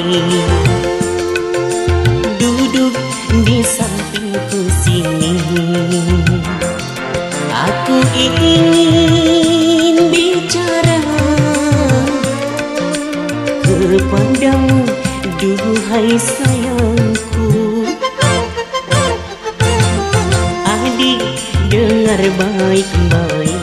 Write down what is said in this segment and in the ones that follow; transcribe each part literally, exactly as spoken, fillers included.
duduk di sampingku sini. Aku ingin bicara kepadamu, duhai sayangku. Adik, dengar baik-baik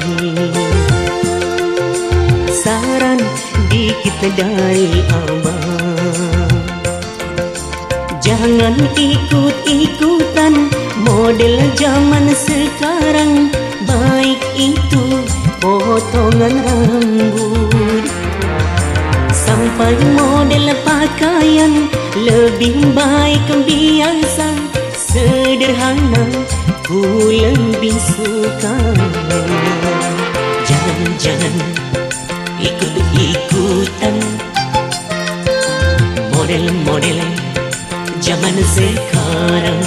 saran dikit dari abang. Jangan ikut-ikutan model zaman sekarang, baik itu potongan rambut sampai model pakaian. Lebih baik biasa sederhana, ku lebih suka. Jangan-jangan ikut-ikutan model-model zaman sekarang.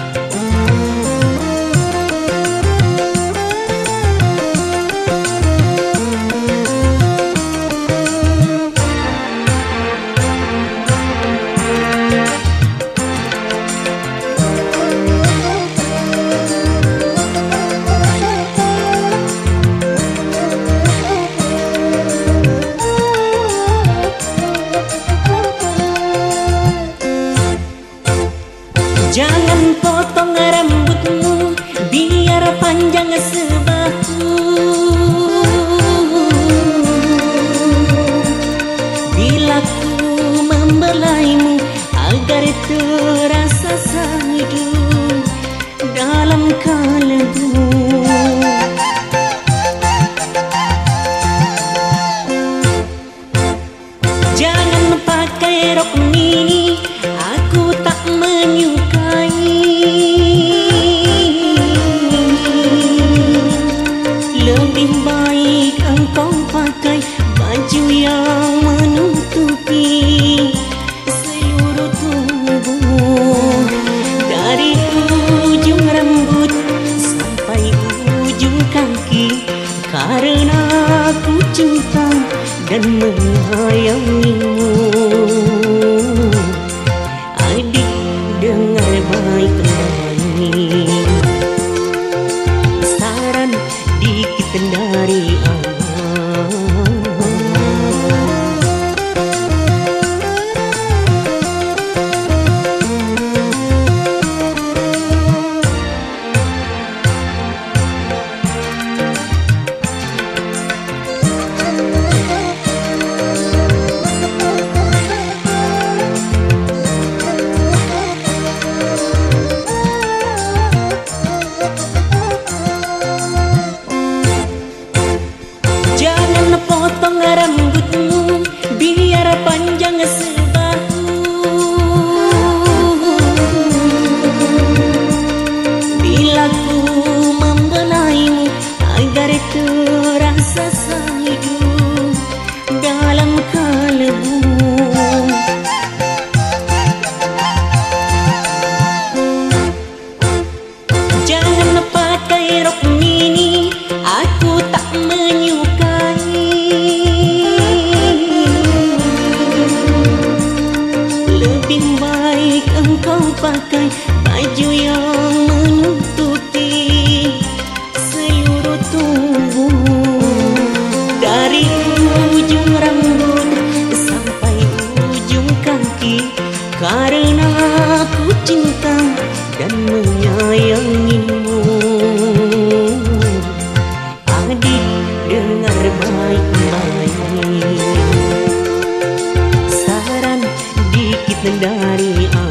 Jangan potong rambutmu biar panjang sebahu. Bila ku membelaimu agar terasa sadu dalam kalbu. Jangan pakai rok mini, aku tak menyukai. Lebih baik engkau pakai baju yang menutupi seluruh tubuh, dari ujung rambut sampai ujung kaki, karena aku cinta dan menyayangimu. Adik, dengar baik-baik saran dikit dari abang. Potong rambutmu biar panjang sebahu. Bila ku membelaimu agar terasa sadu dalam kalbu. Jangan pakai rok mini, aku tak menyukai. Lebih baik engkau pakai baju yang menutupi seluruh tubuh, dari ujung rambut sampai ujung kaki, karena aku cinta dan menyayangimu. Adik, dengar baik-baik saran dikit dari